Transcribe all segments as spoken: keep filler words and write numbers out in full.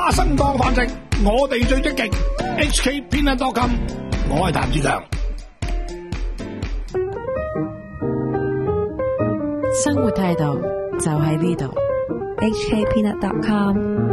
花生當飯食，我哋最積極。H K Peanut dot com， 我係譚志強。 生活態度就喺呢度。 H K Peanut dot com。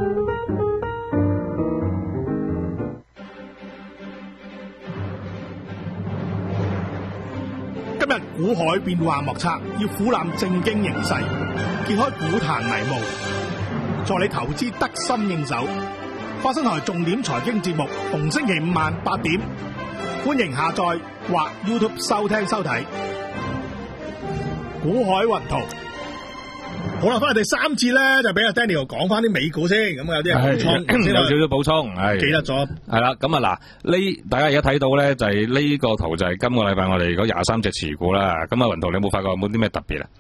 今日股海變幻莫測，要俯瞰正經形勢，揭開股壇迷霧，助你投資得心應手。花生台重點財經節目，逢星期五晚八點，歡迎下載或 YouTube 收聽收睇。股海雲圖。好啦，翻嚟第三節咧，就俾阿 Daniel 講翻啲美股先，咁有啲人補充， 有少少補充，係記得咗， 係啦。咁啊嗱，呢大家而家睇到咧，就係呢個圖就係今個禮拜我哋嗰廿三隻持股啦。咁啊，雲圖你有冇發覺有冇啲咩特別啊？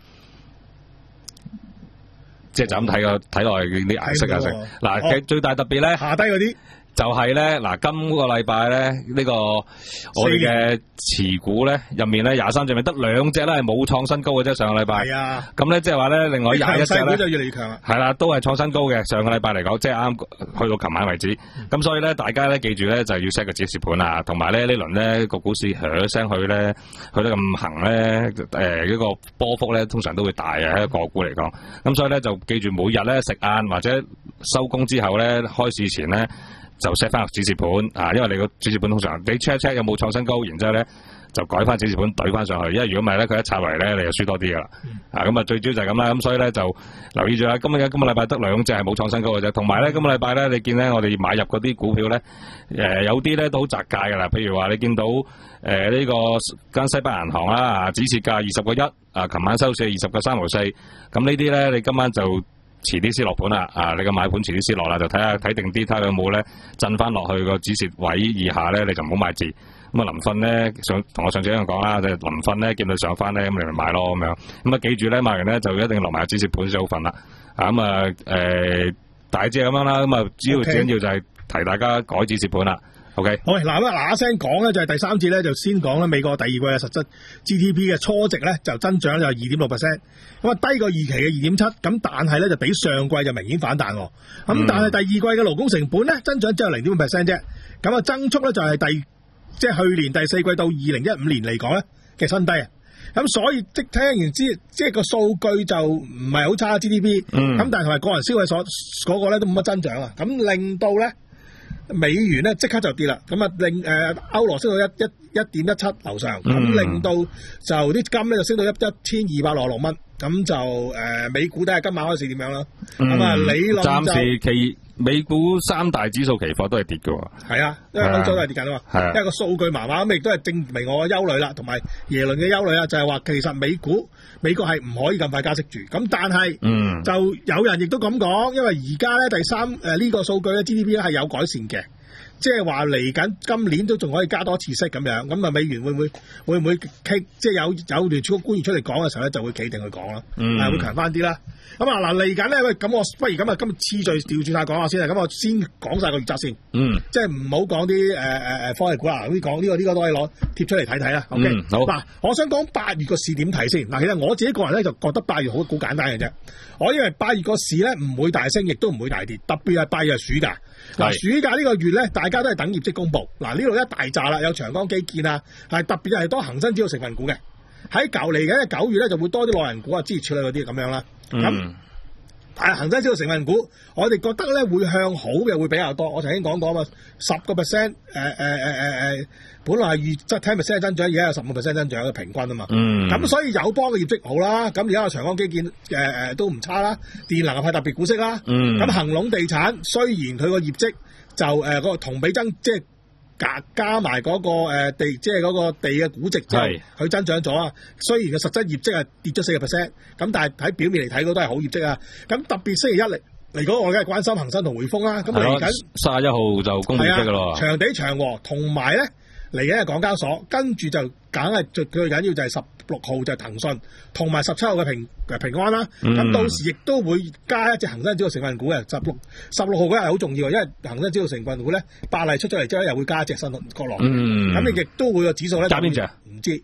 即係就咁睇個睇落去啲顏色啊，成嗱，其實最大特別咧， 下低嗰啲。 就係咧，嗱，今個禮拜咧，呢、這個我哋嘅持股咧入面咧，廿三隻咪得兩隻咧係冇創新高嘅啫，上個禮拜。係啊。咁咧即係話咧，另外廿一隻咧就越嚟越強啦。係啦，都係創新高嘅。上個禮拜嚟講，即係啱去到琴晚為止。咁、嗯、所以咧，大家咧記住咧，就要 set 個止蝕盤啊，同埋咧呢輪咧個股市響一聲去咧，去得咁行咧，誒、呃、呢個波幅咧通常都會大嘅喺個股嚟講。咁所以咧就記住每日咧食晏或者收工之後咧開市前咧。就 set 翻個止蝕盤啊，因為你個止蝕盤通常你 check check 有冇創新高，然之後咧就改翻止蝕盤懟翻上去，因為如果唔係咧佢一插嚟咧你就輸多啲噶啦。啊咁啊最主要就係咁啦，咁所以咧就留意住啦。今日今個禮拜得兩隻係冇創新高嘅啫，同埋咧今個禮拜咧你見咧我哋買入嗰啲股票咧誒、呃、有啲咧都好窄價噶啦，譬如話你見到誒呢、呃這個間西北銀行啦，止蝕價二十個一啊，琴晚收市二十個三毫四，咁呢啲咧你今晚就遲啲先落盤啦，啊！你個買盤遲啲先落啦，就睇下睇定啲，睇下有冇咧震翻落去個止蝕位以下咧，你就唔好買字。咁啊，臨瞓咧上同我上次一樣講啦，就係臨瞓咧見到上翻咧，咁你咪買咯咁樣。咁啊，記住咧買完咧就一定落埋止蝕盤先好瞓啦。啊咁啊誒，大致係咁樣啦。咁啊，主要最緊要就係提大家改止蝕盤啦。OK， 好嗱，咁嗱嗱聲講咧，就係第三節咧，就先講咧美國第二季嘅實質 G D P 嘅初值咧就增長就係二點六 percent， 咁啊低過預期嘅二點七，咁但係咧就比上季就明顯反彈喎。咁、嗯、但係第二季嘅勞工成本咧增長只有零點五 percent 啫，咁啊增速咧就係第即係去年第四季到二零一五年嚟講咧嘅新低啊。咁所以即聽完之，即係個數據就唔係好差 G D P， 咁、嗯、但係同埋個人消費所嗰個咧都冇乜增長啊，咁令到咧。美元咧即刻就跌啦，咁啊令誒歐羅升到一一一點一七樓上，咁、嗯、令到就啲金咧就升到一一千二百六十六蚊，咁就誒、呃、美股睇下今晚開市點樣啦。咁、嗯、啊理論暫時期美股三大指數期貨都係跌嘅喎。係啊，因為歐洲都係跌緊啊嘛。因為個數據麻麻咁，亦都係證明我嘅憂慮啦，同埋耶倫嘅憂慮啦，就係、是、話其實美股美國係唔可以咁快加息住。咁但係、嗯、就有人亦都咁講，因為而家咧第三誒呢、呃這個數據咧 G D P 咧係有改善嘅。即係話嚟緊今年都仲可以加多次息咁樣，咁啊美元會唔會會唔會企？即係有有聯儲局官員出嚟講嘅時候咧，就會企定去講啦，嗯，係會強翻啲啦。咁啊嗱嚟緊咧，喂，咁我不如咁啊，今日次序調轉晒講下先啊。咁我先講晒個預測先，嗯，即係唔好講啲誒誒誒科技股啦，呢講呢個呢、呢個都可以攞貼出嚟睇睇啦。OK，嗯、好嗱，我想講八月個市點睇先嗱。其實我自己個人咧就覺得八月好好簡單嘅啫。我因為八月個市咧唔會大升，亦都唔會大跌，特別係八月係暑假。嗱，暑假呢個月咧，大家都係等業績公布。嗱，呢度一大紮啦，有長江基建啊，係特別係多恒生指數成分股嘅。喺舊嚟嘅九月咧，就會多啲內銀股啊、支持嗰啲咁樣啦。咁、嗯，但係恒生指數成分股，我哋覺得咧會向好嘅會比較多。我曾經講過啊嘛，十個 percent， 誒誒誒誒誒，本來係預即係十 percent 增長，而家有十五 percent 增長嘅平均啊嘛。嗯。咁所以友邦嘅業績好啦，咁而家有長江基建誒誒、呃、都唔差啦，電能係特別股息啦。嗯。咁恒隆地產雖然佢個業績就誒嗰、呃那個同比增，即係加加埋嗰、那個、呃、地，即係嗰個地嘅估值就佢增長咗啊。雖然個實質業績係跌咗四個 percent，咁但係喺表面嚟睇，嗰都係好業績啊。咁特別星期一嚟嚟講，我梗係關心恒生同匯豐啦。咁嚟緊三十一號就公布業績噶咯。長地長和同埋咧嚟緊係港交所，跟住就梗係最最緊要就係十六號就係騰訊，同埋十七號嘅平平安啦。咁、嗯、到時亦都會加一隻恒生指數成分股嘅十六十六號嗰日係好重要，因為恒生指數成分股咧，百麗出咗嚟之後又會加一隻新國內。咁、嗯、你亦都會個指數咧加邊隻？唔知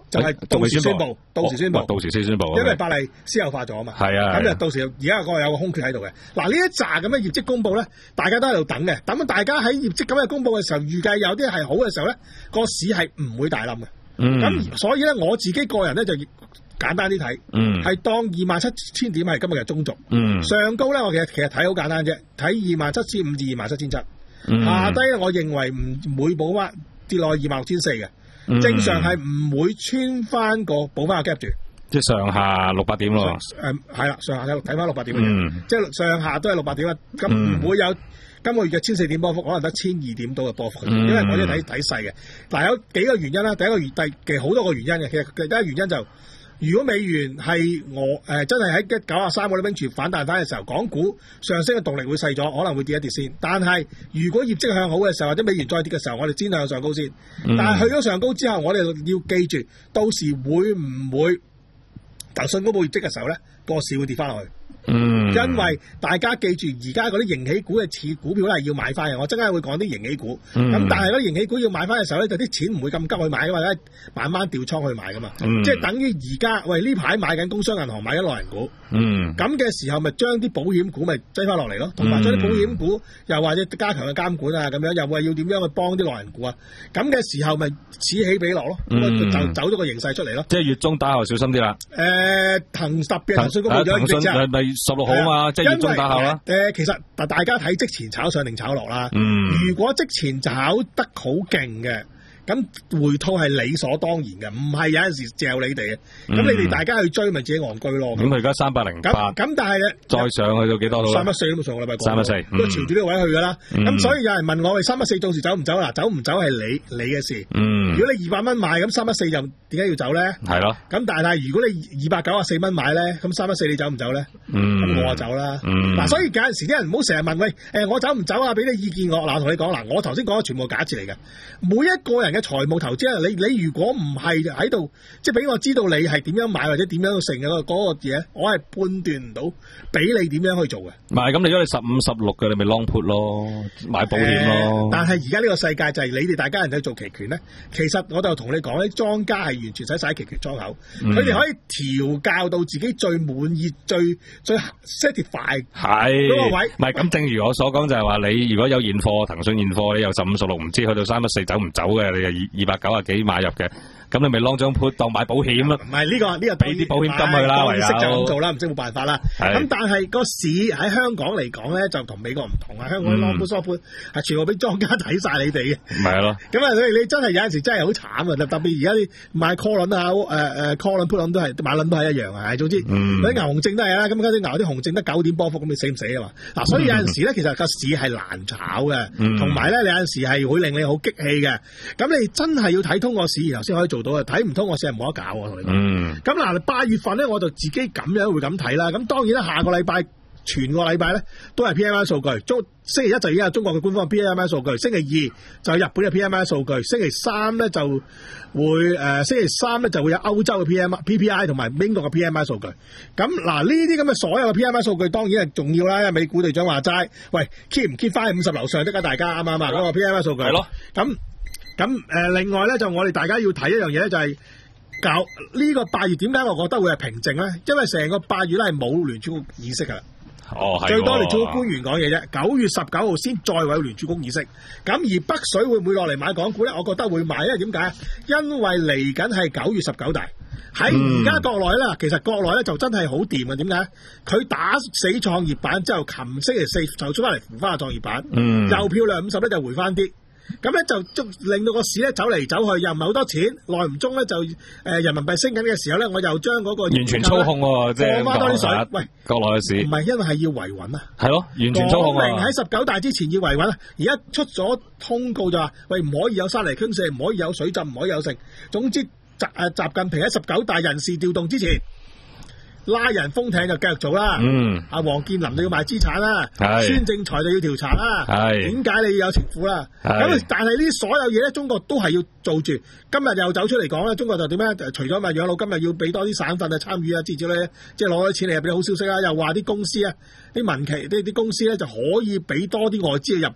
就係到時宣佈，到時宣佈， 到時先宣佈， 因為百麗私有化咗啊嘛。 係啊， 咁就到時而家個有個空缺喺度嘅。嗱呢一紮咁嘅業績公佈咧，大家都喺度等嘅。等大家喺業績咁嘅公佈嘅時候，預計有啲係好嘅時候咧，個市係唔會大冧嘅。咁、嗯、所以咧，我自己個人咧就簡單啲睇，係、嗯、當二萬七千點係今日嘅中軸、嗯。上高咧，我其實其實睇好簡單啫，睇二萬七千五至二萬七千七。下低咧，我認為唔會補翻跌落去二萬六千四嘅。正常係唔會穿翻個補翻個 gap 住，即係上下六百點咯。誒係啦，上下睇睇翻六百點嘅、嗯，即係上下都係六百點啦。咁唔會有今個月嘅千四點波幅，可能得千二點到嘅波幅、嗯。因為我哋睇睇細嘅。嗱有幾個原因啦，第一個原第其好多個原因嘅。其實第一個原因就如果美元係我誒、呃、真係喺一九啊三嗰啲冰柱反彈翻嘅時候，港股上升嘅動力會細咗，可能會跌一跌先。但係如果業績向好嘅時候，或者美元再跌嘅時候，我哋先向上高先。嗯、但係去咗上高之後，我哋要記住，到時會唔會騰訊公布業績嘅時候咧，個市會跌翻落去。嗯，因為大家記住，而家嗰啲盈喜股嘅似股票咧係要買翻嘅。我陣間會講啲盈喜股，咁、嗯、但係嗰啲盈喜股要買翻嘅時候咧，就啲錢唔會咁急去買，或者慢慢調倉去買噶嘛。嗯、即係等於而家喂呢排買緊工商銀行，買緊內銀股，嗯，咁嘅時候咪將啲保險股咪擠翻落嚟咯，同埋將啲保險股又或者加強嘅監管啊，咁樣又話要點樣去幫啲內銀股啊，咁嘅時候咪此起彼落咯，咁、嗯、就走咗個形勢出嚟咯。即係月中打後小心啲啦。誒、呃，騰特別騰訊公布咗業績之後係咪十六號啊嘛，即係月中打後啦。誒、呃，其實大家睇即前炒上定炒落啦。嗯。如果即前炒得好勁嘅，咁回吐係理所當然嘅，唔係有陣時嚼你哋嘅。咁、嗯、你哋大家去追咪自己戇居咯。咁佢而家三百零八。咁咁但係咧，再上去到幾多？三一四咁上個禮拜講。三一四。都朝住呢個位去噶啦。咁、嗯、所以有人問我：喂，三一四到時走唔走？嗱，走唔走係你你嘅事。嗯。如果你二百蚊買，咁三一四就點解要走咧？係咯。咁但係如果你二百九十四蚊買咧，咁三一四你走唔走咧？嗯。咁我就走啦。嗯。嗱，所以有陣時啲人唔好成日問：喂，誒，我走唔走啊？俾啲意見我。嗱，同你講嗱，我頭先講嘅全部假設嚟嘅，每一個人嘅財務投資啊，你你如果唔係喺度，即係俾我知道你係點樣買或者點樣成嘅嗰個嘢，我係判斷唔到俾你點樣去做嘅。唔係咁，你如果你十五十六嘅，你咪 long put 咯，買保險咯。呃、但係而家呢個世界就係你哋大家人去做期權咧，其實我就同你講咧，莊家係完全使晒期權莊口，佢、嗯、哋可以調教到自己最滿意、最最 satisfy 係嗰個位。唔係咁，正如我所講就係話，你如果有現貨，騰訊現貨，你有十五十六，唔知去到三一四走唔走嘅，你二二百九啊幾買入嘅。咁你咪 long 張 put 當買保險咯，唔係呢個呢、呢個俾啲保險金去啦，唯有識就咁做啦，唔識冇辦法啦。咁但係個市喺香港嚟講咧，就同美國唔同啊。香港啲 long put short put 係全部俾莊家睇晒你哋嘅，咪係咯。咁啊，你你真係有陣時真係好慘啊！特別而家啲買 call 輪啊，誒、呃、誒 call 輪 put 輪都係買輪都係一樣啊。總之嗰啲牛熊證都係啦，咁嗰啲牛啲熊證得九點波幅，咁你死唔死啊嘛？嗱，所以有陣時咧，其實個市係難炒嘅，同埋咧，你有陣時係會令你好激氣嘅。咁你真係要睇通個市，然後先可以做到啊！睇唔通我成日冇得搞喎，同你講。咁嗱，八月份咧，我就自己咁樣會咁睇啦。咁當然啦，下個禮拜全個禮拜咧都係 P M I 數據。中星期一就已經有中國嘅官方 P M I 數據，星期二就係日本嘅 P M I 數據，星期三咧就會誒、呃，星期三咧就會有歐洲嘅 P M I、P P I 同埋英國嘅 P M I 數據。咁嗱，呢啲咁嘅所有嘅 P M I 數據當然係重要啦。因為美股隊長話齋，喂 keep 唔 keep 翻喺五十樓上得㗎？大家啱唔啱啊？嗰個 P M I 數據係咯，咁。咁誒、呃，另外咧就我哋大家要睇一樣嘢咧，就係搞呢個八月點解我覺得會係平靜咧？因為成個八月咧係冇聯儲局議息噶啦，哦，最多聯儲局官員講嘢啫。九月十九號先再會有聯儲局議息。咁而北水會唔會落嚟買港股咧？我覺得會買，因為點解？因為嚟緊係九月十九大，喺而家國內咧，其實國內咧就真係好掂嘅。點解？佢打死創業板之後，琴星期四就出翻嚟扶翻個創業板，嗯，又漂亮五十咧就回翻啲。咁咧就就令到個市咧走嚟走去，又唔係好多錢，耐唔中咧就誒、呃、人民幣升緊嘅時候咧，我又將嗰個完全操控喎，即係放翻多啲水。喂，國內嘅市唔係因為係要維穩啊，係咯，完全操控啊！喺十九大之前要維穩啊，而家出咗通告就話，喂，唔可以有山泥傾瀉，唔可以有水浸，唔可以有剩。總之習誒習近平喺十九大人事調動之前，拉人封艇就繼續做啦。嗯，阿王健林你要賣資產啦，孫政才就要調查啦。係點解你要有情婦啦？咁但係呢啲所有嘢咧，中國都係要做住。今日又走出嚟講咧，中國就點咧？除咗咪養老，今日要俾多啲省份啊參與啊，之之類，即係攞啲錢嚟俾好消息啊。又話啲公司啊，啲民企啲啲公司咧就可以俾多啲外資去入股。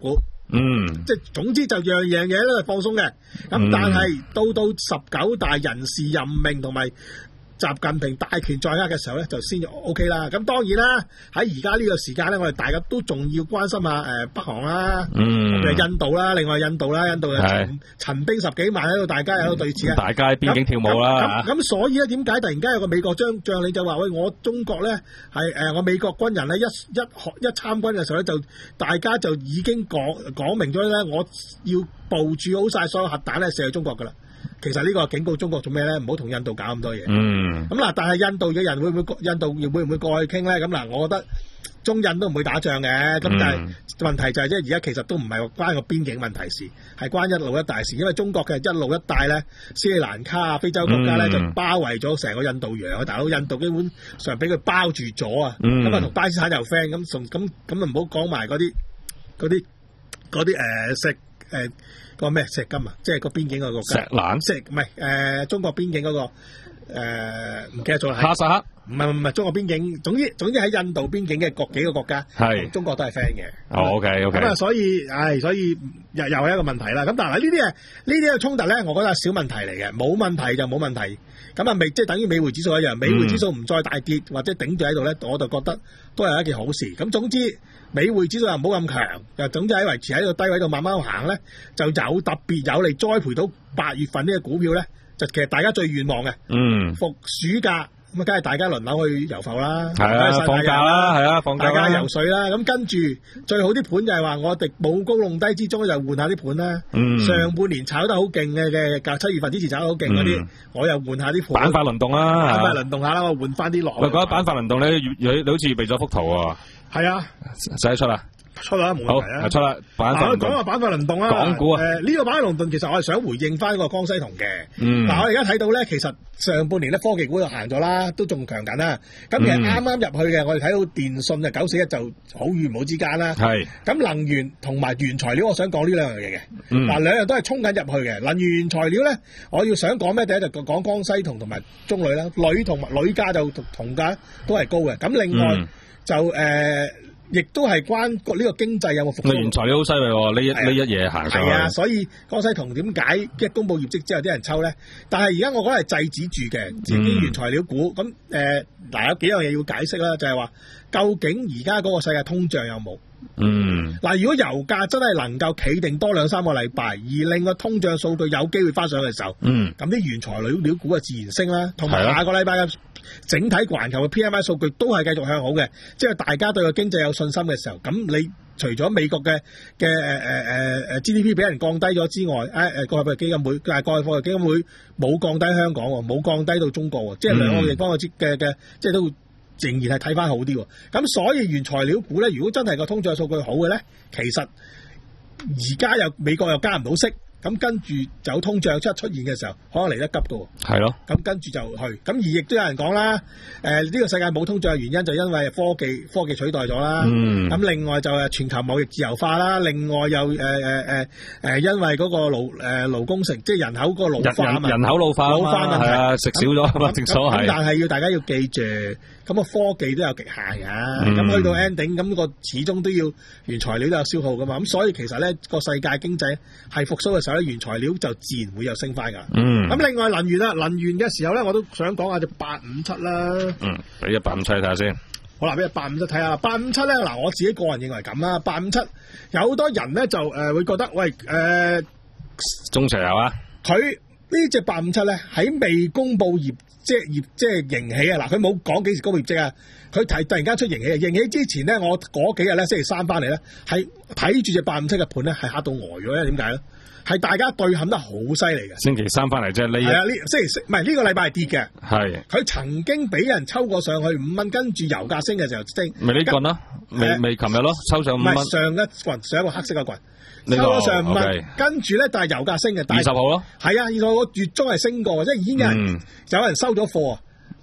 嗯， 即係總之就樣樣嘢都係放鬆嘅。咁、嗯、但係到到十九大人事任命同埋習近平大權在握嘅時候咧，就先 O K 啦。咁當然啦，喺而家呢個時間咧，我哋大家都仲要關心下誒北韓啦，嗯，印度啦，另外印度啦，印度有陳兵十幾萬喺度，大家喺度對峙啊， 大家喺邊境跳舞啦。 咁咁所以咧，點解突然間有個美國將將領就話喂，我中國咧係誒我美國軍人咧一一學一參軍嘅時候咧，就大家就已經講講明咗咧，我要部署好晒所有核彈咧射去中國噶啦。其實呢個警告中國做咩咧？唔好同印度搞咁多嘢。嗯。咁嗱，但係印度嘅人會唔會印度會唔會過去傾咧？咁嗱，我覺得中印都唔會打仗嘅。咁、嗯、但係問題就係即係而家其實都唔係關個邊境問題事，係關一路一帶事。因為中國嘅一路一帶咧，斯里蘭卡啊、非洲國家咧、嗯、就包圍咗成個印度洋。大佬印度基本上俾佢包住咗啊。咁啊同巴基斯坦又 friend，咁咁咁啊唔好講埋嗰啲嗰啲嗰啲誒石誒。呃個咩石金啊，即係個邊境嗰個石蘭石唔係誒中國邊境嗰、那個誒唔、呃、記得咗啦。哈薩克唔係唔係中國邊境，總之總之喺印度邊境嘅各幾個國家係中國都係 friend 嘅。 哦 OK OK。咁啊， 所以唉，所以又又係一個問題啦。咁但係呢啲係呢啲嘅衝突咧，我覺得係小問題嚟嘅，冇問題就冇問題。咁啊，未即係等於美匯指數一樣，美匯指數唔再大跌、嗯、或者頂住喺度咧，我就覺得都係一件好事。咁總之。美匯指數又唔好咁強，又總之喺維持喺個低位度慢慢行咧，就有特別有利栽培到八月份呢個股票咧，就其實大家最願望嘅。嗯。復暑假咁啊，梗係大家輪流去遊浮啦。係啊，放假啦，係啊，放假啦。大家游水啦，咁跟住最好啲盤就係話我哋冇高弄低之中就換下啲盤啦。嗯。上半年炒得好勁嘅嘅，隔七月份之前炒得好勁嗰啲，我又換下啲盤。板塊輪動啦。板塊輪動下啦，我換翻啲落。喂，講板塊輪動咧，你你好似預備咗幅圖喎。係啊，使得出啦，出啦，冇問題啊，出啦。板塊講下板塊輪動啦，港股啊，誒、呃、呢、這個板塊輪動其實我係想回應翻個江西銅嘅。嗯，嗱我而家睇到咧，其實上半年咧科技股就行咗啦，都仲強緊啦。咁其實啱啱入去嘅，我哋睇到電信啊九四一就好與唔好之間啦。係。咁能源同埋原材料，我想講呢兩樣嘢嘅。嗯。嗱兩樣都係衝緊入去嘅。能源原材料咧，我要想講咩？第一就講江西銅同埋中鋁啦，鋁同埋鋁價就銅價都係高嘅。咁另外。嗯就誒，亦、呃、都係關個呢個經濟有冇復甦？原材料好犀利喎，呢一呢一嘢行上去。係啊，所以江西銅點解一公佈業績之後啲人抽咧？但係而家我覺得係制止住嘅，自己原材料股咁誒嗱，有幾樣嘢要解釋啦，就係、是、話究竟而家嗰個世界通脹有冇？嗯，嗱，如果油價真係能夠企定多兩三個禮拜，而令個通脹數據有機會翻上嘅時候，嗯，咁啲原材料料股啊自然升啦，同埋下個禮拜嘅整體環球嘅 P M I 數據都係繼續向好嘅，即係大家對個經濟有信心嘅時候，咁你除咗美國嘅嘅誒誒誒誒 G D P 俾人降低咗之外，誒誒國際貨幣基金會，但係國際貨幣基金會冇降低香港喎，冇降低到中國喎，即係兩個地方嘅嘅嘅，即係都。仍然係睇翻好啲喎，咁所以原材料股咧，如果真係個通脹數據好嘅咧，其實而家又美國又加唔到息，咁跟住有通脹出出現嘅時候，可能嚟得急㗎喎。係咯，咁跟住就去，咁而亦都有人講啦，誒、呃、呢、這個世界冇通脹嘅原因就因為科技科技取代咗啦。嗯。咁另外就係全球貿易自由化啦，另外又誒誒誒誒因為嗰個勞誒、呃、勞工成即係人口個老化啊嘛，人口老化老化問題啊，食少咗啊嘛，正所謂。咁但係要大家要記住。咁啊，科技都有極限㗎，咁、嗯、去到 ending，咁個始終都要原材料都有消耗㗎嘛，咁所以其實咧個世界經濟係復甦嘅時候咧，原材料就自然會有升翻㗎。嗯。咁另外能源啦，能源嘅時候咧，我都想講下隻八五七啦。嗯，俾一八五七睇下先。好啦，俾一八五七睇下，八五七咧嗱，我自己個人認為咁啦，八五七有好多人咧就誒、呃、會覺得喂誒、呃、中石油啊，佢呢隻八五七咧喺未公佈業。即係業即係盈喜啊！嗱，佢冇講幾時公佈業績啊，佢提突然間出盈喜啊！盈喜之前咧，我嗰幾日咧星期三翻嚟咧，係睇住隻八五七嘅盤咧，係嚇到呆咗咧。點解咧？係大家對撼得好犀利嘅。星期三翻嚟即係呢？係啊，呢星期四唔係呢個禮拜係跌嘅。係。佢曾經俾人抽過上去五蚊，跟住油價升嘅時候升。咪呢棍咯？未未琴日咯，抽上五蚊。唔係上一棍，上一個黑色嘅棍。收咗上五蚊， okay. 跟住咧，但係油價升嘅，二十號咯，係啊，二十號月中係升過，即係已經有人、嗯、有人收咗貨啊，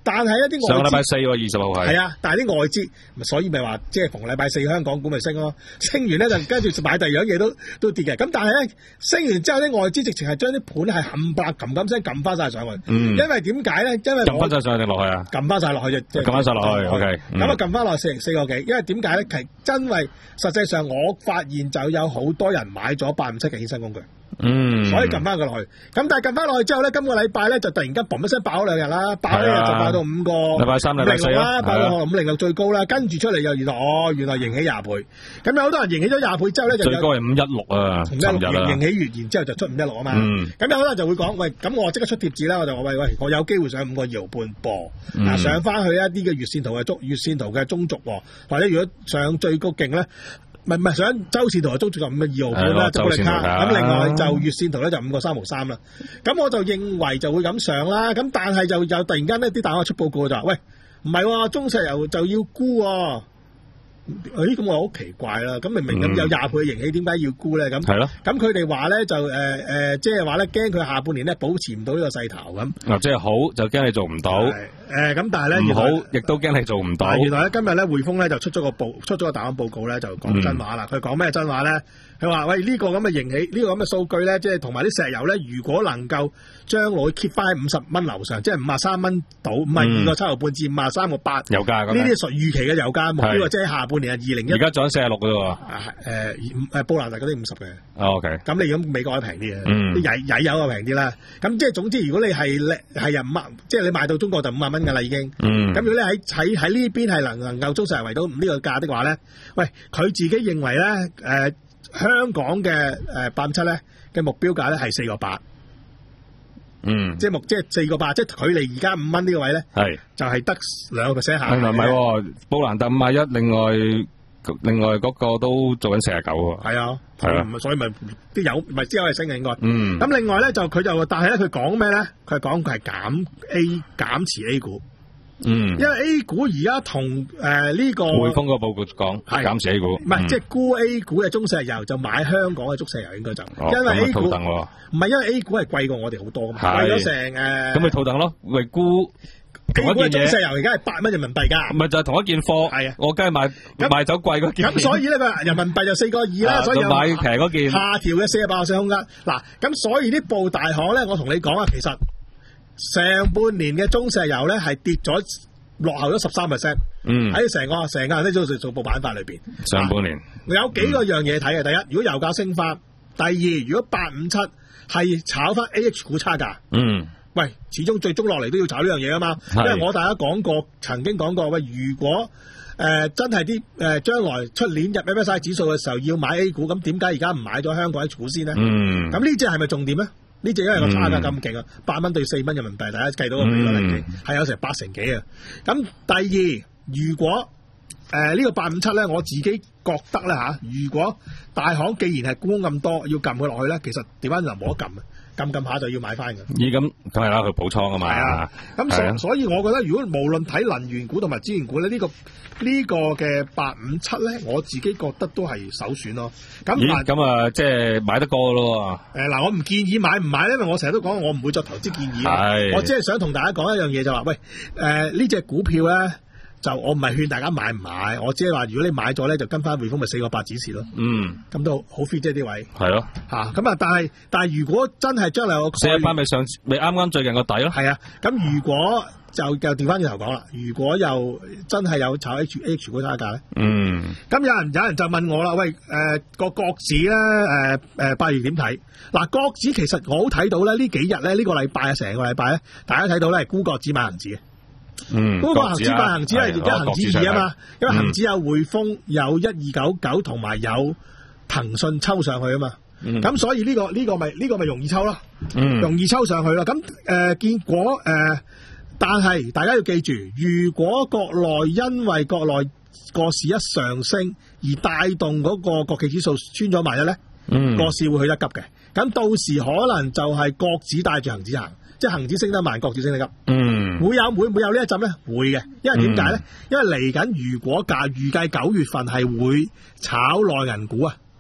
但係一啲外資上個禮拜四喎，二十號係。 係啊，但係啲外資，所以咪話即係逢禮拜四香港股咪升咯，升完咧就跟住買第二樣嘢都都跌嘅。咁但係咧升完之後啲外資直情係將啲盤係冚唪唥撳撳聲撳翻晒上去。嗯。因為點解咧？因為撳翻晒上去定落去啊？ 撳翻晒落去就撳翻晒落去。O K。 咁啊撳翻落去四四個幾？因為點解咧？其因為實際上我發現就有好多人買咗八五七嘅衍生工具。嗯，所以撳翻佢落去，咁但係撳翻落去之後咧，今個禮拜咧就突然間嘣一聲爆咗兩日啦，爆一日就爆到五個， 禮拜三、禮拜四啦， 爆到五零六最高啦，跟住出嚟又原來哦，原來盈起廿倍，咁有好多人盈起咗廿倍之後咧就最高係五一六啊，尋日啦， 盈起完然之後就出五一六啊嘛，咁、嗯、有好多人就會講喂，咁我即刻出貼紙啦，我就話喂喂，我有機會上五個二毫半播，嗱、嗯、上翻去一啲嘅月線圖嘅中月線圖嘅中軸，或者如果上最高勁咧。唔係唔係，上周線圖就中住就五個二毫半啦，就保力卡。咁另外就月線圖咧就五個三毫三啦。咁我就認為就會咁上啦。咁但係就有突然間呢啲大行出報告就話：喂，唔係喎，中石油就要沽喎。誒咁我好奇怪啦，咁明明咁有廿倍嘅盈喜，點解要沽咧？咁係咯，咁佢哋話咧就誒誒，即係話咧驚佢下半年咧保持唔到呢個勢頭咁。嗱，即係好就驚你做唔到，誒咁但係咧唔好，亦都驚你做唔到。原來咧今日咧匯豐咧就出咗個報，出咗個大行報告咧就講真話啦。佢講咩真話咧？佢話喂呢個咁嘅盈喜，呢個咁嘅數據咧，即係同埋啲石油咧，如果能夠將來 keep 翻喺五十蚊樓上，即係五十三蚊到，唔係二個七毫半至五十三個八。油價呢啲屬預期嘅油價目標，即係下半年係二零一。而家漲四十六嘅喎。誒誒布蘭特嗰啲五十嘅。O K。咁你咁美國係平啲嘅，啲曳曳油就平啲啦。咁即係總之，如果你係叻係人五，即係你賣到中國就五萬蚊㗎啦已經。嗯。咁如果你喺喺喺呢邊係能能夠中石油圍到呢個價的話咧，喂佢自己認為咧誒。呃香港嘅誒八五七咧嘅目標價咧係四個八，嗯，即係目即係四個八，即係距離而家五蚊呢個位咧，係就係得兩個 percent 下。唔係唔係，布蘭特五啊一，另外另外嗰個都做緊四十九喎。係啊，係啊，所以咪啲油咪之後係升嘅應該。嗯，咁另外咧就佢就但係咧佢講咩咧？佢係講佢係減 A 減持 A 股。嗯，因為 A 股而家同誒呢個匯豐個報告講係減持 A 股，唔係即係沽 A 股嘅中石油就買香港嘅中石油應該就，因為 A 股唔係因為 A 股係貴過我哋好多，貴咗成誒，咁咪套戥咯，為沽 A 股嘅中石油而家係八蚊人民幣㗎，唔係就係同一件貨，係啊，我梗係買賣走貴嗰件，咁所以咧佢人民幣就四個二啦，所以買平嗰件下調嘅四十八個 percent 空間，嗱咁所以呢部大行咧，我同你講啊，其實。上半年嘅中石油咧係跌咗落後咗十三 percent，嗯，喺成個成個呢組做部板塊裏邊。上半年、啊、有幾個樣嘢睇嘅，第一，如果油價升翻；第二，如果八五七係炒翻 A H 股差價，嗯，喂，始終最終落嚟都要炒呢樣嘢啊嘛。因為我大家講過，曾經講過，喂，如果誒、呃、真係啲誒將來出年入 M S C I 指數嘅時候要買 A 股，咁點解而家唔買咗香港 H 股先呢？嗯，咁呢隻係咪重點咧？呢隻因為個差價咁勁啊，八蚊對四蚊人民幣，大家計到個比率嚟計，係、嗯、有成八成幾啊！咁第二，如果誒、呃這個、呢個八五七咧，我自己覺得咧嚇，如果大行既然係沽咁多，要撳佢落去咧，其實調翻就冇得撳啊！撳撳下就要買翻嘅。咦？咁梗係啦，佢補倉啊嘛。係啊。咁所以所以，我覺得如果無論睇能源股同埋資源股咧，呢、這個呢、這個嘅八五七咧，我自己覺得都係首選咯。咁咦？咁啊，即係買得過咯。誒嗱、呃，我唔建議買唔買咧，因為我成日都講我唔會作投資建議。係。我只係想同大家講一樣嘢就話、是，喂，誒呢隻股票咧。就我唔係勸大家買唔買，我只係話如果你買咗咧，就跟翻匯豐咪四個八指示咯。嗯，咁都好 fit 啫啲位。係咯，吓咁啊！但係但係如果真係將來我四個八咪上咪啱啱最近個底咯。係啊，咁如果就又調翻轉頭講啦，如果又真係有炒 H H 股差價咧，嗯，咁有人有人就問我啦，喂，誒、呃、個國指咧，誒誒八月點睇？嗱，國指其實我好睇到咧，呢幾日咧，呢、這個禮拜啊，成個禮拜咧，大家睇到咧係沽國指買恒指嘅。嗯，嗰個恒指買恒指係而家恒指二啊嘛，因為恒指有匯豐有一二九九同埋有騰訊抽上去啊嘛，咁、嗯、所以呢、這個呢、這個咪呢、這個咪容易抽咯，嗯、容易抽上去咯。咁誒、呃、結果誒、呃，但係大家要記住，如果國內因為國內個市一上升而帶動嗰個國企指數穿咗埋一咧，個、嗯、市會去得急嘅。咁到時可能就係國指帶住恒指行。即係恒指升得慢，國指升得急。嗯，會有會唔會有呢一陣咧？會嘅，因為點解咧？因為嚟緊如果價預計九月份係會炒內銀股啊，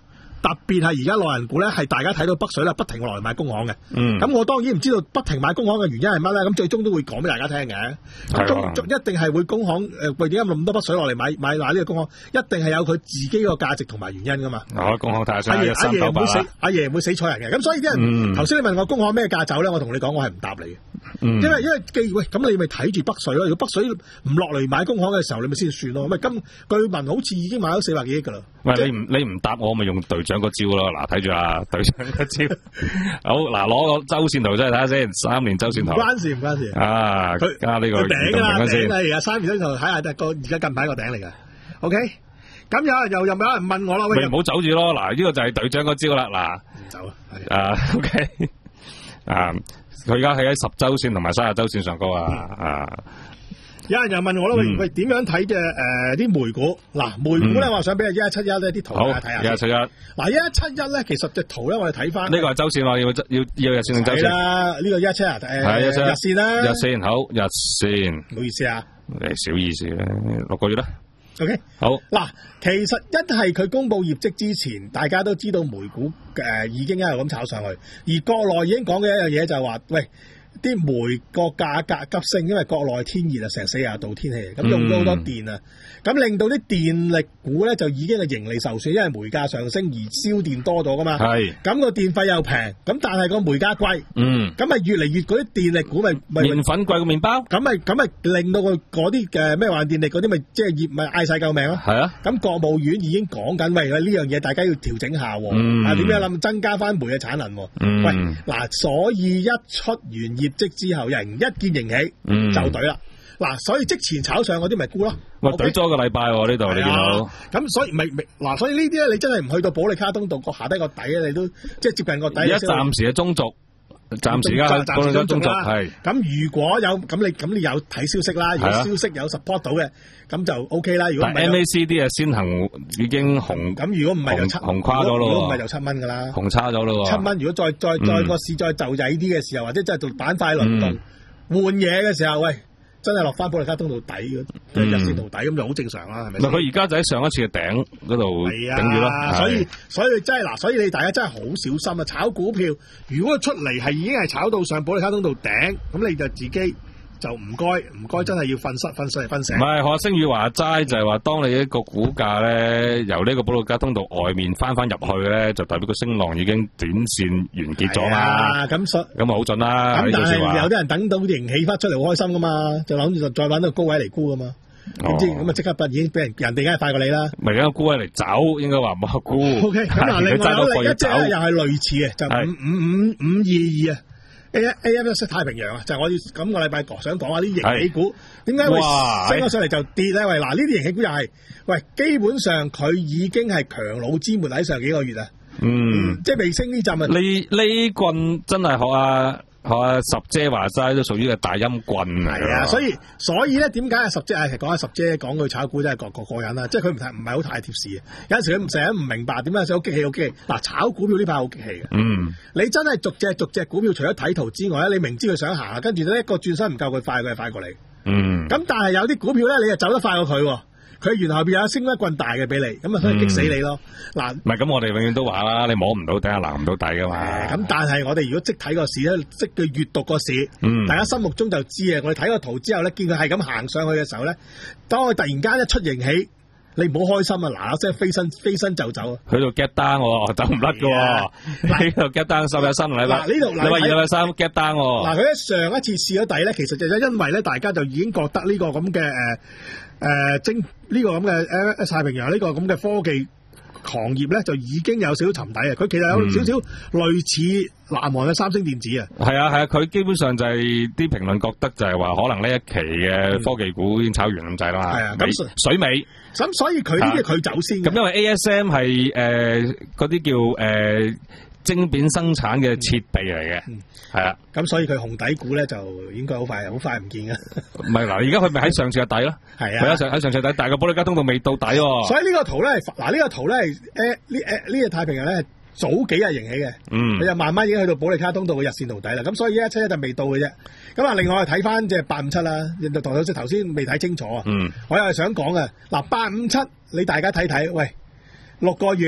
特別係而家內人股咧，係大家睇到北水咧不停落嚟買工行嘅。嗯。咁我當然唔知道不停買工行嘅原因係乜咧，咁最終都會講俾大家聽嘅。係。中一定係會工行誒，為點解咁多北水落嚟買買買呢個工行？一定係有佢自己個價值同埋原因噶嘛。 哦，工行太上阿爺阿爺唔會死，阿爺唔會死錯人嘅。咁所以啲人頭先你問我工行咩價走咧，我同你講我係唔答你嘅。嗯。因為因為既喂咁你咪睇住北水咯。如果北水唔落嚟買工行嘅時候，你咪先算咯。咪今據聞好似已經買咗四百幾億噶啦。 喂，你唔你唔答我，咪用隊長個招咯。嗱，睇住啊，隊長個招。好，嗱，攞個周線圖出嚟睇下先，三年周線圖。唔關事，唔關事。啊，佢加呢個頂啦，頂啦，而家三年周線圖睇下，個而家近排個頂嚟噶。OK，咁有人又又有人問我啦，喂， 唔好走住咯。嗱，呢個就係隊長個招啦。嗱， 唔走啊。 啊 ，OK，啊，佢而家係喺十周線同埋三十周線上高啊，啊。 有人又問我啦，喂喂，點樣睇嘅誒啲煤股？嗱，煤股咧，我想俾阿一一七一呢啲圖大家睇下。 一一七一， 嗱，一一七一咧，其實隻圖咧，我哋睇翻。 呢個係周線喎，要要要日線定周線？ 係啦，呢個一一七啊，誒日線啦。 日線好，日線。 唔好意思啊， 誒小意思咧，六個月啦。 OK， 好。 嗱，其實一係佢公布業績之前，大家都知道煤股誒已經一路咁炒上去，而國內已經講嘅一樣嘢就係話，喂。啲煤個價格急升，因為國內天熱啊，成四十度天氣，咁用咗好多電啊，咁、嗯、令到啲電力股咧就已經係盈利受損，因為煤價上升而燒電多咗噶嘛。係，咁個電費又平，咁但係個煤價貴，嗯，咁咪越嚟越嗰啲電力股咪咪麵粉貴過麵包，咁咪咁咪令到佢嗰啲嘅咩環電力嗰啲咪即係業咪嗌晒救命咯。係啊，咁國務院已經講緊，喂，呢樣嘢大家要調整下，嗯、啊點樣諗增加翻煤嘅產能？嗯、喂，嗱，所以一出完業績之後，人一見盈喜、嗯、就懟啦。嗱，所以即前炒上嗰啲咪沽咯。 喂，懟咗一個禮拜喎，呢度你見到。 咁所以咪咪嗱，所以呢啲咧，你真係唔去到保利卡通道個下低個底咧，你都即係接近個底。而家暫時嘅中軸，暫時而家保利卡中軸係。 咁如果有咁你咁你有睇消息啦，如果消息有 support 到嘅，咁就 OK 啦。如果唔係 M A C D 啊，先行已經紅。 咁如果唔係就七紅跨咗咯。 如果唔係就七蚊噶啦。 紅差咗咯。 七蚊，如果再再再個市再就曳啲嘅時候，或者真係做板塊輪動換嘢嘅時候，喂。真係落翻保利卡通道底嘅，即係日線圖底咁就好正常啦，係咪？ 嗱，佢而家就喺上一次嘅頂嗰度頂住咯。 所以所以真係嗱，所以你大家真係好小心啊！炒股票，如果出嚟係已經係炒到上保利卡通道頂，咁你就自己就唔該唔該，真係要瞓失瞓睡瞓醒。唔係， 學星宇話齋就係話，當你一個股價咧由呢個保利卡通道外面翻翻入去咧，就代表個升浪已經短線完結咗啦。咁所咁啊好準啦。 咁但係有啲人等到盈喜翻出嚟好開心噶嘛，就諗住就再揾到高位嚟沽噶嘛。點知咁啊即刻不已經俾人人哋梗係快過你啦。 咪而家高位嚟走，應該話冇沽。 O K，咁嗱，另外有另一隻又係類似嘅，就五五五五二二啊。A A M S 太平洋啊，就係、是、我要今個禮拜想講下啲盈喜股點解會升咗上嚟就跌咧？喂，嗱呢啲盈喜股又係喂，基本上佢已經係強弩之末喺上幾個月啊，嗯，嗯即係未升呢陣啊。 呢呢棍真係學啊學啊十姐話齋都屬於個大陰棍嚟係啊，所以所以咧點解啊十姐啊講下十姐講佢炒股真係個個過癮啦，即係佢唔係唔係好太貼市啊。有陣時佢成日唔明白點解有時好激氣好激氣。嗱炒股票呢排好激氣嘅，嗯，你真係逐隻逐隻股票除咗睇圖之外咧，你明知佢想行，跟住咧一個轉身唔夠佢快，佢係快過你，嗯，咁但係有啲股票咧，你就走得快過佢。佢原後邊有一升一棍大嘅俾你，咁啊所以激死你咯。嗱、嗯， 唔係咁，我哋永遠都話啦，你摸唔到底，拿唔到底噶嘛。 咁、嗯、但係我哋如果即睇個市咧，即佢閱讀個市，嗯、大家心目中就知啊。我哋睇個圖之後咧，見佢係咁行上去嘅時候咧，當佢突然間一出盈喜，你唔好開心啊！嗱嗱聲飛身飛身就走啊！ 去到 get down 喎，走唔甩嘅喎。呢度 get down 十日三禮拜。嗱呢度你話二禮拜三 get down 喎。 嗱佢喺上一次試咗底咧，其實就因為咧，大家就已經覺得呢個咁嘅誒。誒，精呢個咁嘅誒太平洋呢個咁嘅科技行業咧，就已經有少少沉底啊！佢其實有少少類似南韓嘅三星電子啊。係啊係啊，佢基本上就係啲評論覺得就係話，可能呢一期嘅科技股已經炒完咁滯啦嘛。係啊，咁水尾。咁所以佢呢啲佢走先。 咁因為 A S M 係誒嗰啲叫誒。呃晶片生產嘅設備嚟嘅，係、嗯、啊， 咁所以佢紅底股咧就應該好快，好快唔見嘅。 唔係嗱，而家佢咪喺上次嘅底咯，係啊，喺上喺上次底，但係個保利加通道未到底喎。 所以呢個圖咧，嗱呢個圖咧，誒呢誒呢個太平洋咧係早幾日迎起嘅，嗯，佢就慢慢已經去到保利加通道嘅日線圖底啦。咁所以一一七一就未到嘅啫。咁啊，另外睇翻即係八五七啦，唐老師頭先未睇清楚啊，嗯，我又係想講嘅，嗱八五七你大家睇睇，喂六個月。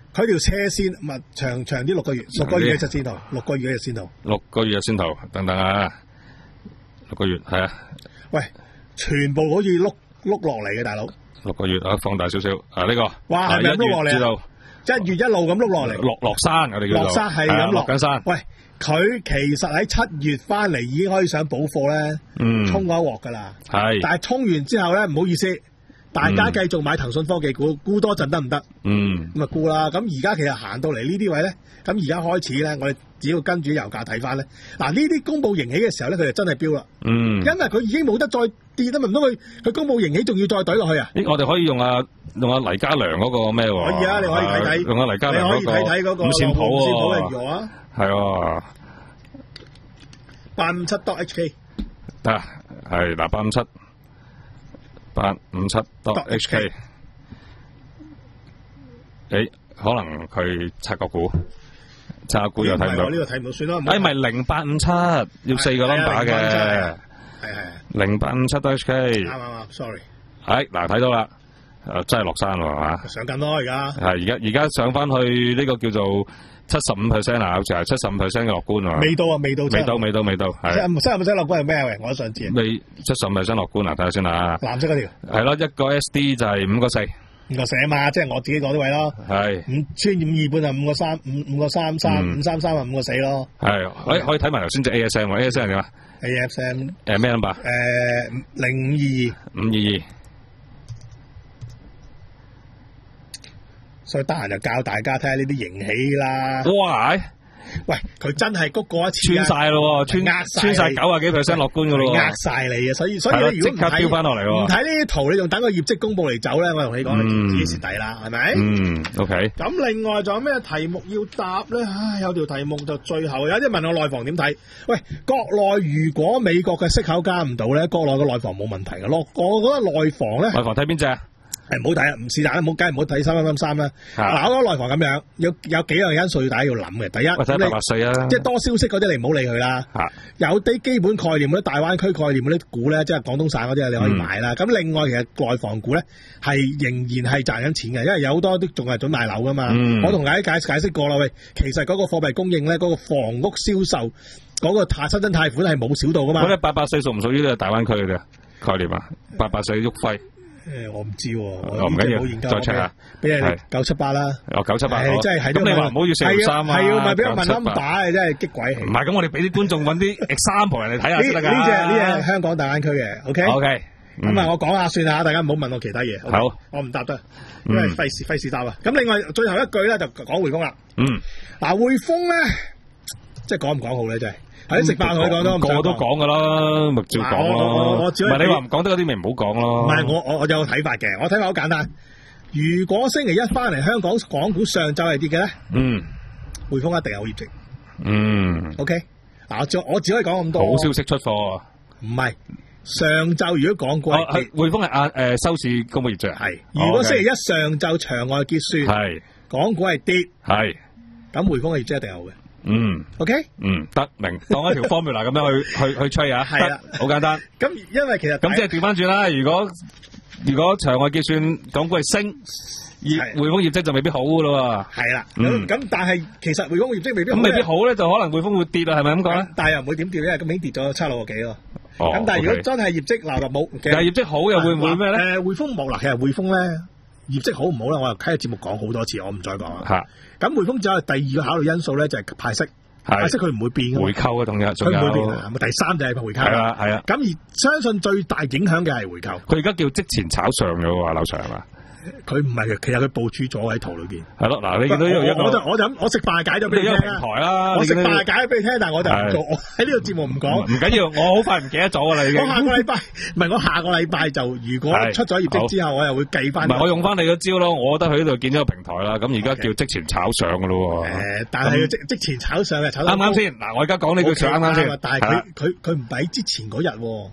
佢條車線咪長長啲六個月，六個月嘅日線圖，六個月嘅日線圖， 六個月嘅線圖，等等啊，六個月係啊， 喂，全部好似碌碌落嚟嘅大佬， 六個月啊，放大少少啊呢個， 哇係咪碌落嚟？ 知道， 一月一路咁碌落嚟， 落落山我哋叫做， 落山係咁落緊山。 喂，佢其實喺七月翻嚟已經可以上補貨咧，嗯，衝嗰一鑊噶啦，係，但係衝完之後咧，唔好意思。大家繼續買騰訊科技股，沽多陣得唔得？嗯，咁啊沽啦。咁而家其實行到嚟呢啲位咧，咁而家開始咧，我哋只要跟住油價睇翻咧，嗱呢啲公佈盈喜嘅時候咧，佢就真係飆啦。嗯，因為佢已經冇得再跌啦嘛，唔通佢佢公佈盈喜仲要再懟落去啊？ 咦，我哋可以用啊用啊黎家良嗰個咩喎？ 可以啊，你可以睇睇。 用啊黎家良嗰個。 你可以睇睇嗰個五線譜喎。 五線譜係如何啊？ 係喎。 八五七 dot H K。 得，係嗱八五七。八五七 .H K， 誒，可能佢拆個股，拆個股又睇唔到。 呢個睇唔到，算啦。 誒，咪零八五七，要四個 number 嘅，係係零八五七 .H K。啱啱啱 ，sorry。 係嗱，睇到啦，誒，真係落山喎，係嘛？ 上緊咯，而家。 係而家而家上翻去呢個叫做七十五 percent 啊，好似係七十五 percent 嘅樂觀啊。 未到啊，未到。 未到，未到，未到。係。 七十五 percent 樂觀係咩？喂，我都想知。 未七十五 percent 樂觀啊，睇下先啊。 藍色嗰條。 係咯，一個 S D 就係五個四。 五個四啊嘛，即係我自己講啲位咯。係。五千五二半就五個三，五五個三三，五三三啊五個四咯。係，可以可以睇埋頭先隻 A S M，A S M 係點啊 ？A S M 誒咩 number？誒零五二二。五二二。所以得閒就教大家睇下呢啲盈喜啦。哇！喂，佢真係谷過一次穿晒咯，穿穿晒九啊幾 percent 樂觀噶咯， 呃晒你啊！所以所以你如果唔睇飆翻落嚟， 唔睇呢啲圖，你仲等個業績公布嚟走咧，我同你講，你自己蝕底啦，係咪？嗯 ，OK。咁另外仲有咩題目要答咧？唉，有條題目就最後有啲問我內房點睇？喂，國內如果美國嘅息口加唔到咧，國內嘅內房冇問題嘅咯。我覺得內房咧，內房睇邊隻？係唔好睇啊！唔是但啦，唔好梗係唔好睇三三三三啦。嗱，我覺得內房咁樣，有有幾樣因素要大家要諗嘅。第一，睇八八四啊，即係多消息嗰啲，你唔好理佢啦。有啲基本概念嗰啲大灣區概念嗰啲股咧，即係廣東省嗰啲，你可以買啦。咁、嗯、另外其實內房股咧係仍然係賺緊錢嘅，因為有好多都仲係準買樓噶嘛。嗯、我同大家解解釋過啦，喂，其實嗰個貨幣供應咧，嗰、嗰個房屋銷售嗰、嗰個貸新增貸款係冇少到噶嘛。嗰啲八八四屬唔屬於呢個大灣區嘅概念啊？八八四旭輝。誒，我唔知喎，我唔緊要，再 check 下，俾你九七八啦。哦，九七八，真係喺咁你話唔好要四六三啊？係要咪俾我問 number 啊？真係激鬼氣。唔係，咁我哋俾啲觀眾揾啲 example 人嚟睇下先得㗎。呢隻呢隻香港大灣區嘅 ，OK。OK。咁啊，我講下算啦，大家唔好問我其他嘢。好，我唔答得，因為費事費事答啊。咁另外最後一句咧就講匯豐啦。嗯。嗱，匯豐咧，即係講唔講好咧，真係。喺食飯同你講都，個個都講噶啦，咪照講咯。唔係你話唔講得嗰啲，咪唔好講咯。唔係我我我有個睇法嘅，我睇法好簡單。如果星期一翻嚟香港港股上晝係跌嘅咧，嗯，匯豐一定有業績。嗯 ，OK。嗱，我只我只可以講咁多。好消息出貨。唔係上晝如果港股係跌，匯豐係壓誒收市公布業績。係。如果星期一上晝場外結算，係港股係跌，係咁匯豐嘅業績一定有嘅。嗯 ，OK，嗯，得明，當一條 formula 咁樣去去去吹啊，係啦，好簡單。咁因為其實咁即係調翻轉啦，如果如果場外結算港股係升，業匯豐業績就未必好噶咯。係啦，咁咁但係其實匯豐業績未必咁未必好咧，就可能匯豐會跌啊，係咪咁講咧？但係又唔會點跌，因為咁已經跌咗七六個幾咯。哦，咁但係如果真係業績嗱就冇，但係業績好又會唔會咩咧？誒，匯豐冇啦，其實匯豐咧業績好唔好咧？我又睇個節目講好多次，我唔再講啦。吓。咁匯豐就係第二個考慮因素咧，就係派息，派息佢唔會變嘅，回購啊，同樣，佢唔會變啊。第三就係回購，係啊係啊。咁而相信最大影響嘅係回購。佢而家叫即前炒上咗喎，樓上係嘛？佢唔係嘅，其實佢部署咗喺圖裏邊。係咯，嗱，你見到呢度一個，我就我就我食飯解咗俾你聽啦。台啦，我食飯解咗俾你聽，但係我就唔做，我喺呢個節目唔講。唔緊要，我好快唔記得咗啦已經。我下個禮拜，唔係我下個禮拜就如果出咗業績之後，我又會計翻。唔係我用翻你個招咯，我覺得佢呢度見咗個平台啦，咁而家叫即前炒上噶咯。誒，但係即即前炒上嘅炒啱啱先？嗱，我而家講呢句說啱啱先。但係佢佢佢唔喺之前嗰日。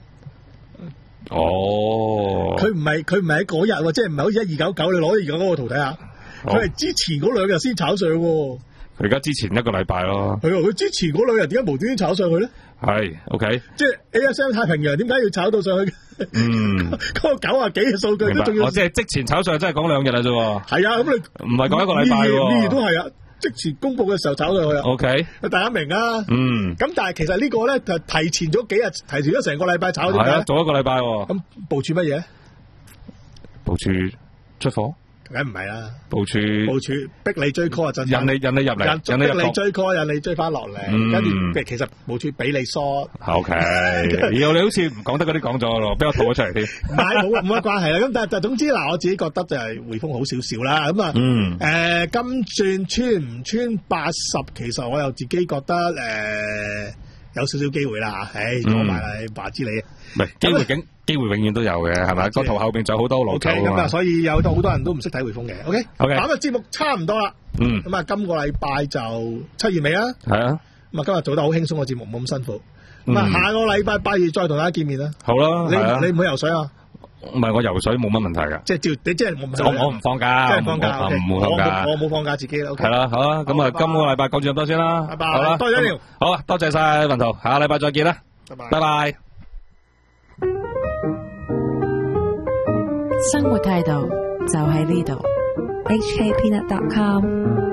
哦，佢唔係佢唔係喺嗰日，即係唔係好似一二九九你攞而家嗰個圖睇下，佢係之前嗰兩日先炒上。 佢而家之前一個禮拜咯。 係啊，佢之前嗰兩日點解無端端炒上去咧？ 係 ，OK。 即係 A S M 太平洋點解要炒到上去？ 嗯， 嗰個九啊幾嘅數據都仲要。 我即係即前炒上去，真係講兩日啦啫。 係啊，咁你唔係講一個禮拜喎。 呢都係啊，即前公布嘅時候炒上去啊。 OK， 大家明啊。 嗯。咁但係其實呢個咧就提前咗幾日，提前咗成個禮拜炒啲。 係啊，早一個禮拜。 咁部署乜嘢？ 部署出貨。 梗唔係啦， 部署部署逼你追 call 啊，真引你引你入嚟，引你逼你追 call，引你追翻落嚟，跟住其實部署俾你疏。O K， 然後你好似唔講得嗰啲講咗咯，俾我吐咗出嚟添。 唔係冇冇乜關係啦，咁但係總之嗱，我自己覺得就係匯豐好少少啦，咁啊， 嗯， 誒金轉穿唔穿八十，其實我又自己覺得誒有少少機會啦，唉，講埋啦，話知你。 唔係機會景。機會永遠都有嘅，係咪？個圖後邊仲有好多路走咁啊，所以有好多人都唔識睇匯豐嘅。O K，O K，咁啊，節目差唔多啦。 嗯。 咁啊，今個禮拜就七月尾啦。 係啊。 咁啊，今日做得好輕鬆嘅節目，冇咁辛苦。咁啊，下個禮拜八月再同大家見面啦。 好啦。 你你唔會游水啊？ 唔係，我游水冇乜問題㗎。 即係照你即係我我唔放假， 即係放假， 唔放假。 我冇放假自己啦。 係啦，好啦，咁啊，今個禮拜講住咁多先啦。 拜拜。 好啦， 多謝你。 好啊，多謝晒文圖，下個禮拜再見啦。 拜拜。 拜拜。 生活態度就喺呢度。 H K Peanut dot com